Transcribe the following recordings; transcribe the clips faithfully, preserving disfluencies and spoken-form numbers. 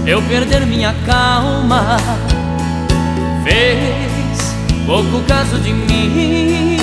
eu perder minha calma. Fez pouco caso de mim,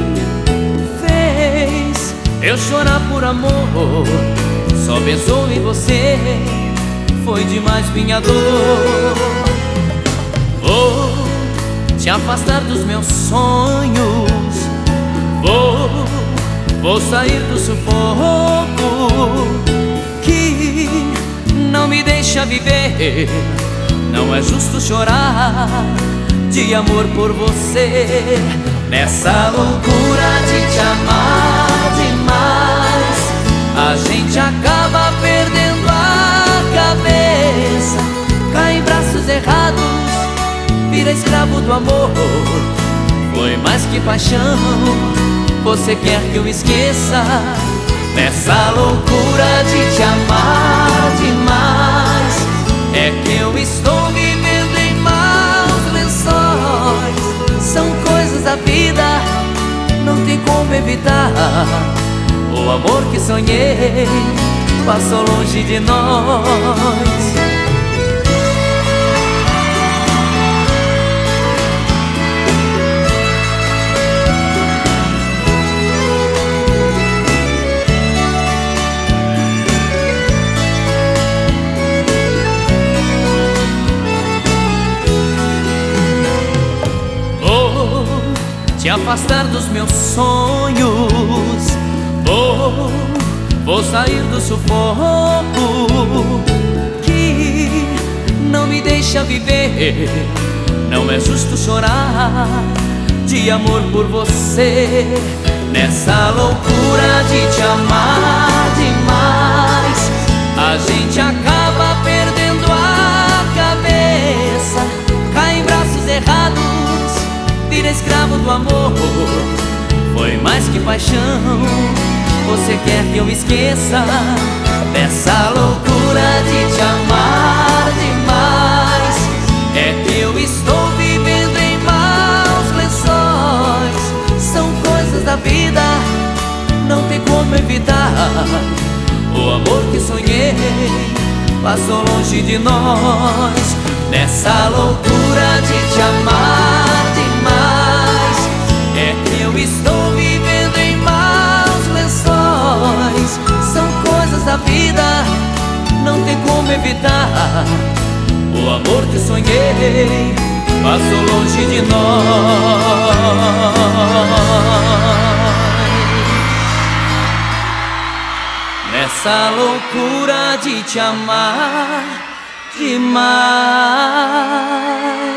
fez eu chorar por amor. Só pensou em você, foi demais minha dor. Vou te afastar dos meus sonhos, vou, vou sair do sufoco que não me deixa viver. Não é justo chorar de amor por você. Nessa loucura de te amar demais, a gente acaba perdendo a cabeça. Cai em braços errados, vira escravo do amor. Foi mais que paixão, você quer que eu esqueça. Nessa loucura de te amar demais, é que eu estou vivendo em maus lençóis. São coisas da vida, não tem como evitar. O amor que sonhei passou longe de nós. Te afastar dos meus sonhos, vou, vou sair do sufoco que não me deixa viver. Não é justo chorar de amor por você. Nessa loucura de te amar demais, a gente acaba perdendo a cabeça. Cai em braços errados, vira escravo do amor. Foi mais que paixão, você quer que eu esqueça. Nessa loucura de te amar demais, é que eu estou vivendo em maus lençóis. São coisas da vida, não tem como evitar. O amor que sonhei passou longe de nós. Nessa loucura de te amar demais, é que eu estou vivendo em maus lençóis. São coisas da vida, não tem como evitar. O amor que sonhei passou longe de nós. Nessa loucura de te amar demais.